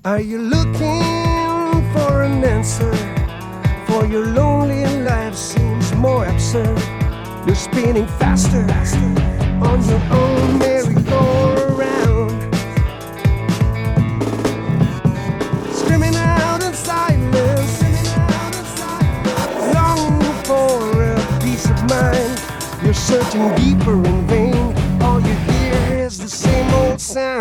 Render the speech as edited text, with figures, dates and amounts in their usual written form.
Are you looking for an answer? For your lonely life seems more absurd. You're spinning faster on your own merry-go-round, screaming out in silence, longing for a peace of mind. You're searching deeper in vain. All you hear is the same old sound.